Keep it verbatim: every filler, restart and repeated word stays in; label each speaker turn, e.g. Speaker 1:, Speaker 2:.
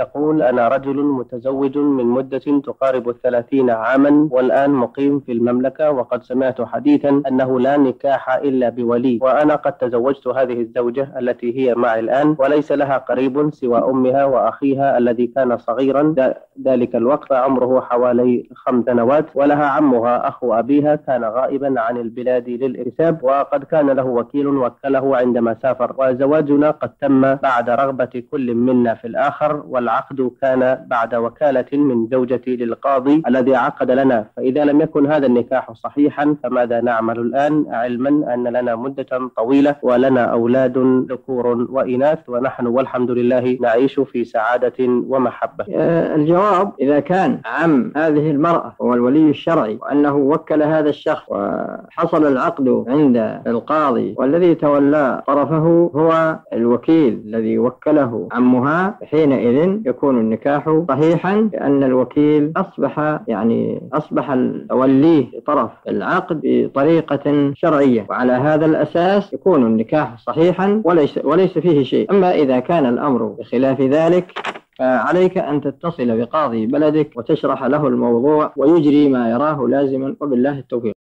Speaker 1: يقول: أنا رجل متزوج من مدة تقارب الثلاثين عاما، والآن مقيم في المملكة، وقد سمعت حديثا أنه لا نكاح إلا بولي، وأنا قد تزوجت هذه الزوجة التي هي معي الآن، وليس لها قريب سوى أمها وأخيها الذي كان صغيرا ذلك الوقت عمره حوالي خمس سنوات، ولها عمها أخو أبيها كان غائبا عن البلاد للإرساب، وقد كان له وكيل وكله عندما سافر، وزواجنا قد تم بعد رغبة كل منا في الآخر، والعقد كان بعد وكالة من زوجتي للقاضي الذي عقد لنا. فإذا لم يكن هذا النكاح صحيحا فماذا نعمل الآن، علما أن لنا مدة طويلة ولنا أولاد ذكور وإناث، ونحن والحمد لله نعيش في سعادة ومحبة؟
Speaker 2: الجواب: إذا كان عم هذه المرأة هو الولي الشرعي، وأنه وكل هذا الشخص وحصل العقد عند القاضي، والذي تولى طرفه هو الوكيل الذي وكله عمها، حينئذ يكون النكاح صحيحا، لأن الوكيل أصبح يعني أصبح وليه طرف العقد بطريقة شرعية، وعلى هذا الأساس يكون النكاح صحيحا وليس وليس فيه شيء. أما إذا كان الأمر بخلاف ذلك فعليك أن تتصل بقاضي بلدك وتشرح له الموضوع ويجري ما يراه لازما، وبالله التوفيق.